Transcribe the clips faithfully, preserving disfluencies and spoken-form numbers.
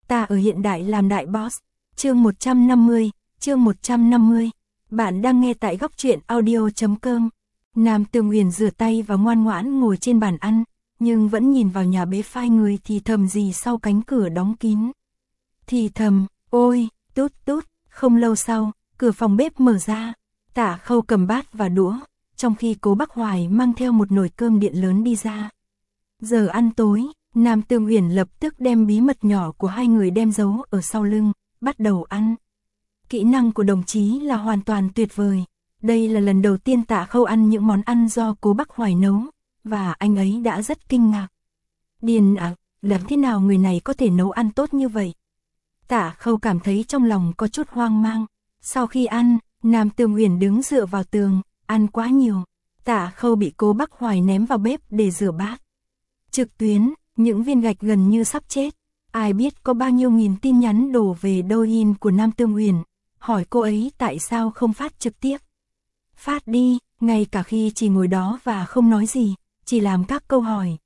Ta ở hiện đại làm đại boss. Chương một trăm năm mươi, chương một trăm năm mươi. Bạn đang nghe tại góc truyện audio chấm com. Nam Tương Huyền rửa tay và ngoan ngoãn ngồi trên bàn ăn, nhưng vẫn nhìn vào nhà bếp phai người thì thầm gì sau cánh cửa đóng kín. Thì thầm, ôi, tút tút, không lâu sau, cửa phòng bếp mở ra, Tạ Khâu cầm bát và đũa, trong khi Cố Bắc Hoài mang theo một nồi cơm điện lớn đi ra. Giờ ăn tối, Nam Tương Huyền lập tức đem bí mật nhỏ của hai người đem giấu ở sau lưng, bắt đầu ăn. Kỹ năng của đồng chí là hoàn toàn tuyệt vời. Đây là lần đầu tiên Tạ Khâu ăn những món ăn do Cố Bắc Hoài nấu, và anh ấy đã rất kinh ngạc. Điên à, làm thế nào người này có thể nấu ăn tốt như vậy? Tạ Khâu cảm thấy trong lòng có chút hoang mang. Sau khi ăn, Nam Tương Huyền đứng dựa vào tường, ăn quá nhiều. Tạ Khâu bị Cố Bắc Hoài ném vào bếp để rửa bát. Trực tuyến, những viên gạch gần như sắp chết. Ai biết có bao nhiêu nghìn tin nhắn đổ về Douyin của Nam Tương Huyền, hỏi cô ấy tại sao không phát trực tiếp. Phát đi, ngay cả khi chỉ ngồi đó và không nói gì, chỉ làm các câu hỏi.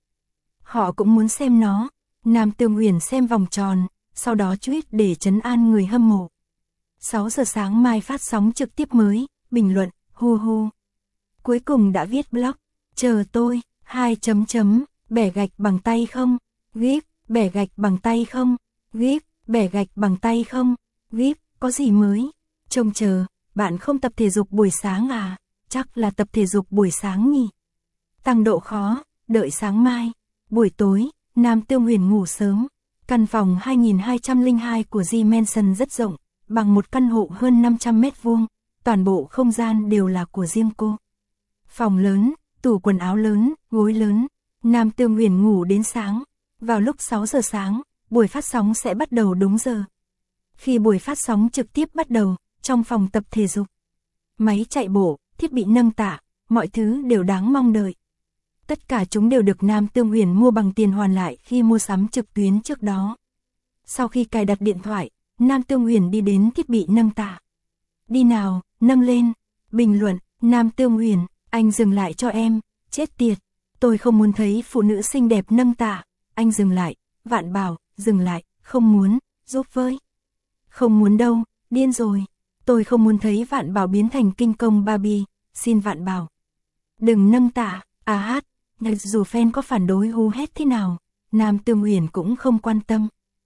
Họ cũng muốn xem nó. Nam Tương Huyền xem vòng tròn, sau đó tweet để trấn an người hâm mộ. sáu giờ sáng mai phát sóng trực tiếp mới, bình luận, hu hu. Cuối cùng đã viết blog, chờ tôi, hai chấm chấm, bẻ gạch bằng tay không, gif, bẻ gạch bằng tay không, gif, bẻ gạch bằng tay không, gif, có gì mới, trông chờ, bạn không tập thể dục buổi sáng à, chắc là tập thể dục buổi sáng nhỉ. Tăng độ khó, đợi sáng mai, buổi tối, Nam Tương Huyền ngủ sớm, căn phòng hai nghìn hai trăm lẻ hai của G Mansion rất rộng, bằng một căn hộ hơn năm trăm mét vuông, toàn bộ không gian đều là của riêng cô. Phòng lớn, tủ quần áo lớn, gối lớn, Nam Tương Huyền ngủ đến sáng, vào lúc sáu giờ sáng, buổi phát sóng sẽ bắt đầu đúng giờ. Khi buổi phát sóng trực tiếp bắt đầu, trong phòng tập thể dục, máy chạy bộ, thiết bị nâng tạ, mọi thứ đều đáng mong đợi. Tất cả chúng đều được Nam Tương Huyền mua bằng tiền hoàn lại khi mua sắm trực tuyến trước đó. Sau khi cài đặt điện thoại, Nam Tương Huyền đi đến thiết bị nâng tạ. Đi nào, nâng lên. Bình luận, Nam Tương Huyền, anh dừng lại cho em, chết tiệt. Tôi không muốn thấy phụ nữ xinh đẹp nâng tạ. Anh dừng lại, Vạn Bảo, dừng lại, không muốn, giúp với. Không muốn đâu, điên rồi. Tôi không muốn thấy Vạn Bảo biến thành kinh công Barbie, xin Vạn Bảo. Đừng nâng tạ, à hát, dù fan có phản đối hú hét thế nào, Nam Tương Huyền cũng không quan tâm.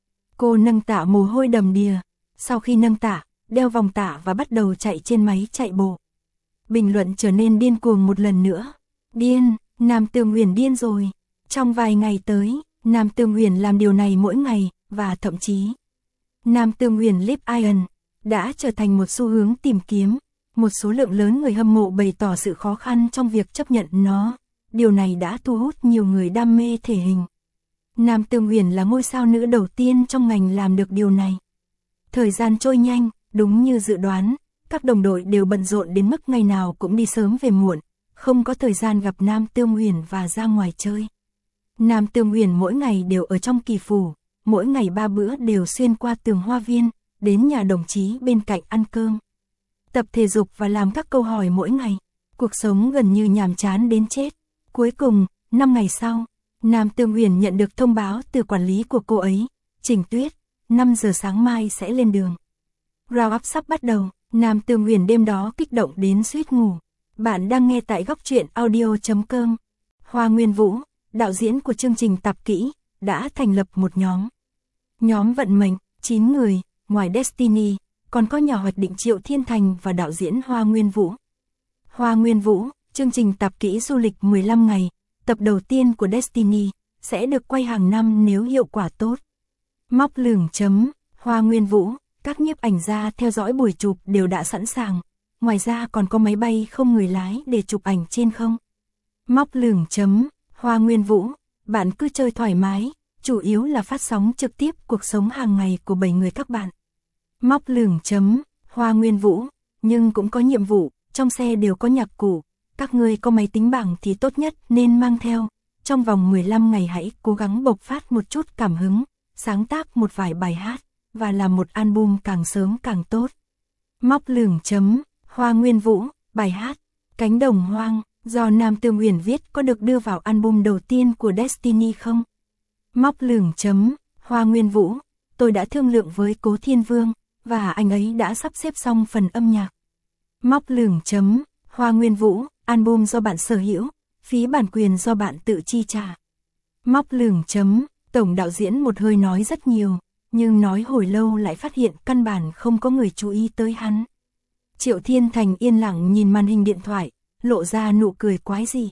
Cô nâng tạ mồ hôi đầm đìa, sau khi nâng tạ, đeo vòng tạ và bắt đầu chạy trên máy chạy bộ. Bình luận trở nên điên cuồng một lần nữa. Điên, Nam Tương Huyền điên rồi. Trong vài ngày tới, Nam Tương Huyền làm điều này mỗi ngày, và thậm chí Nam Tương Huyền Lip Iron đã trở thành một xu hướng tìm kiếm. Một số lượng lớn người hâm mộ bày tỏ sự khó khăn trong việc chấp nhận nó. Điều này đã thu hút nhiều người đam mê thể hình. Nam Tương Huyền là ngôi sao nữ đầu tiên trong ngành làm được điều này. Thời gian trôi nhanh, đúng như dự đoán, các đồng đội đều bận rộn đến mức ngày nào cũng đi sớm về muộn, không có thời gian gặp Nam Tương Huyền và ra ngoài chơi. Nam Tương Huyền mỗi ngày đều ở trong kỳ phủ, mỗi ngày ba bữa đều xuyên qua tường hoa viên, đến nhà đồng chí bên cạnh ăn cơm. Tập thể dục và làm các câu hỏi mỗi ngày, cuộc sống gần như nhàm chán đến chết. Cuối cùng, năm ngày sau, Nam Tương Huyền nhận được thông báo từ quản lý của cô ấy, Trình Tuyết, năm giờ sáng mai sẽ lên đường. Round up sắp bắt đầu, Nam Tương Huyền đêm đó kích động đến suýt ngủ. Bạn đang nghe tại góc truyện audio chấm com. Hoa Nguyên Vũ, đạo diễn của chương trình Tạp Kỹ, đã thành lập một nhóm. Nhóm vận mệnh, chín người, ngoài Destiny, còn có nhà hoạch định Triệu Thiên Thành và đạo diễn Hoa Nguyên Vũ. Hoa Nguyên Vũ, chương trình Tạp Kỹ du lịch mười lăm ngày, tập đầu tiên của Destiny, sẽ được quay hàng năm nếu hiệu quả tốt. Móc lửng chấm, Hoa Nguyên Vũ, các nhiếp ảnh gia theo dõi buổi chụp đều đã sẵn sàng, ngoài ra còn có máy bay không người lái để chụp ảnh trên không. Móc lửng chấm, Hoa Nguyên Vũ, bạn cứ chơi thoải mái, chủ yếu là phát sóng trực tiếp cuộc sống hàng ngày của bảy người các bạn. Móc lửng chấm, Hoa Nguyên Vũ, nhưng cũng có nhiệm vụ, trong xe đều có nhạc cụ, các ngươi có máy tính bảng thì tốt nhất nên mang theo. Trong vòng mười lăm ngày hãy cố gắng bộc phát một chút cảm hứng, sáng tác một vài bài hát, và làm một album càng sớm càng tốt. Móc lửng chấm, Hoa Nguyên Vũ, bài hát, Cánh Đồng Hoang, do Nam Tương Huyền viết có được đưa vào album đầu tiên của Destiny không? Móc lửng chấm, Hoa Nguyên Vũ, tôi đã thương lượng với Cố Thiên Vương, và anh ấy đã sắp xếp xong phần âm nhạc. Móc lửng chấm, Hoa Nguyên Vũ, album do bạn sở hữu, phí bản quyền do bạn tự chi trả. Móc lửng chấm, tổng đạo diễn một hơi nói rất nhiều, nhưng nói hồi lâu lại phát hiện căn bản không có người chú ý tới hắn. Triệu Thiên Thành yên lặng nhìn màn hình điện thoại, lộ ra nụ cười quái dị.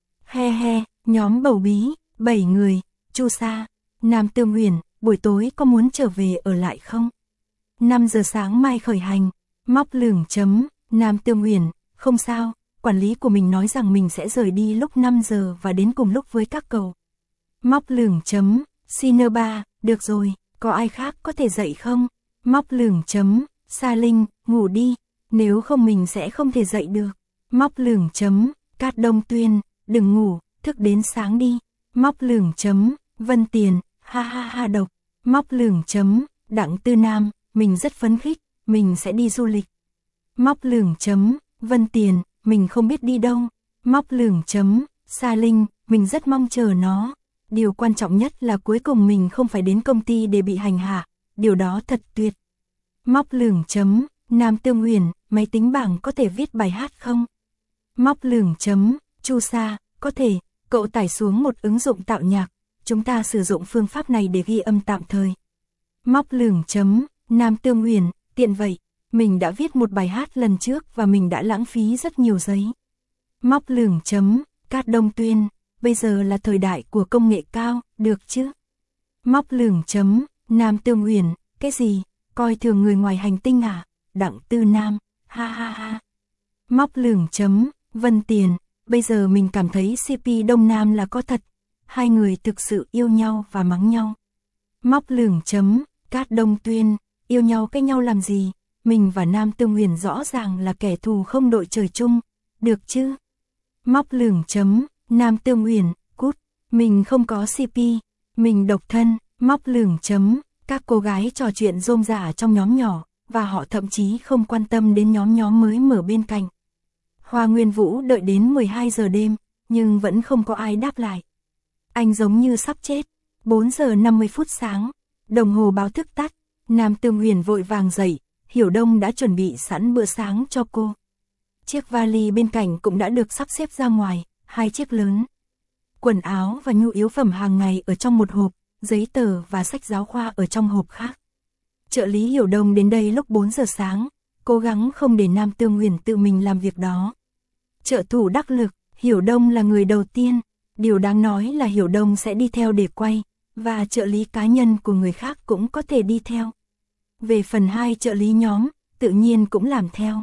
He he, nhóm bầu bí, bảy người, Chu Sa, Nam Tương Huyền, buổi tối có muốn trở về ở lại không? năm giờ sáng mai khởi hành. Móc lửng chấm, Nam Tương Huyền, không sao, quản lý của mình nói rằng mình sẽ rời đi lúc năm giờ và đến cùng lúc với các cậu. Móc lửng chấm, Siner ba, được rồi, có ai khác có thể dậy không? Móc lửng chấm, Sa Linh, ngủ đi, nếu không mình sẽ không thể dậy được. Móc lửng chấm, Cát Đông Tuyên, đừng ngủ, thức đến sáng đi. Móc lửng chấm, Vân Tiền, ha ha ha độc. Móc lửng chấm, Đặng Tư Nam, mình rất phấn khích, mình sẽ đi du lịch. Móc lửng chấm, Vân Tiền, mình không biết đi đâu. Móc lửng chấm, Sa Linh, mình rất mong chờ nó. Điều quan trọng nhất là cuối cùng mình không phải đến công ty để bị hành hạ, điều đó thật tuyệt. Móc lửng chấm, Nam Tương Huyền, máy tính bảng có thể viết bài hát không? Móc lửng chấm, Chu Sa, có thể, cậu tải xuống một ứng dụng tạo nhạc, chúng ta sử dụng phương pháp này để ghi âm tạm thời. Móc lửng chấm, Nam Tương Huyền, tiện vậy, mình đã viết một bài hát lần trước và mình đã lãng phí rất nhiều giấy. Móc lửng chấm, Cát Đông Tuyên, bây giờ là thời đại của công nghệ cao, được chứ? Móc lửng chấm, Nam Tương Huyền, cái gì, coi thường người ngoài hành tinh à? Đặng Tư Nam, ha ha ha. Móc lửng chấm, Vân Tiền, bây giờ mình cảm thấy xê pê Đông Nam là có thật, hai người thực sự yêu nhau và mắng nhau. Móc lửng chấm, Cát Đông Tuyên, yêu nhau cái nhau làm gì, mình và Nam Tương Huyền rõ ràng là kẻ thù không đội trời chung, được chứ? Móc lửng chấm, Nam Tương Huyền, cút, mình không có xê pê, mình độc thân. Móc lửng chấm, các cô gái trò chuyện rôm rả trong nhóm nhỏ, và họ thậm chí không quan tâm đến nhóm nhóm mới mở bên cạnh. Hoa Nguyên Vũ đợi đến mười hai giờ đêm, nhưng vẫn không có ai đáp lại. Anh giống như sắp chết. bốn giờ năm mươi phút sáng, đồng hồ báo thức tắt, Nam Tương Huyền vội vàng dậy, Hiểu Đông đã chuẩn bị sẵn bữa sáng cho cô. Chiếc vali bên cạnh cũng đã được sắp xếp ra ngoài, hai chiếc lớn. Quần áo và nhu yếu phẩm hàng ngày ở trong một hộp, giấy tờ và sách giáo khoa ở trong hộp khác. Trợ lý Hiểu Đông đến đây lúc bốn giờ sáng, cố gắng không để Nam Tương Huyền tự mình làm việc đó. Trợ thủ đắc lực, Hiểu Đông là người đầu tiên, điều đáng nói là Hiểu Đông sẽ đi theo để quay, và trợ lý cá nhân của người khác cũng có thể đi theo. Về phần hai trợ lý nhóm, tự nhiên cũng làm theo.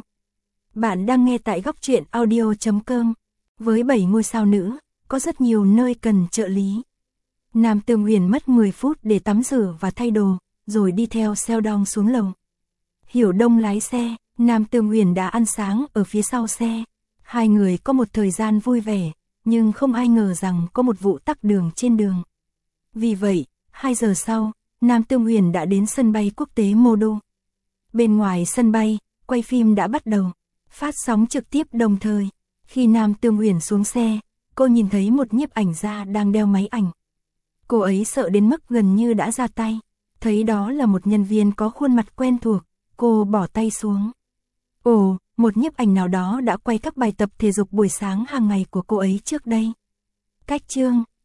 Bạn đang nghe tại góc truyện audio chấm com. Với bảy ngôi sao nữ, có rất nhiều nơi cần trợ lý. Nam Tương Huyền mất mười phút để tắm rửa và thay đồ, rồi đi theo Seldon xuống lầu. Hiểu Đông lái xe, Nam Tương Huyền đã ăn sáng ở phía sau xe. Hai người có một thời gian vui vẻ, nhưng không ai ngờ rằng có một vụ tắc đường trên đường. Vì vậy, hai giờ sau, Nam Tương Huyền đã đến sân bay quốc tế Modo. Bên ngoài sân bay, quay phim đã bắt đầu, phát sóng trực tiếp đồng thời. Khi Nam Tương Huyền xuống xe, cô nhìn thấy một nhiếp ảnh gia đang đeo máy ảnh. Cô ấy sợ đến mức gần như đã ra tay. Thấy đó là một nhân viên có khuôn mặt quen thuộc, cô bỏ tay xuống. Ồ, một nhiếp ảnh nào đó đã quay các bài tập thể dục buổi sáng hàng ngày của cô ấy trước đây. Cách chương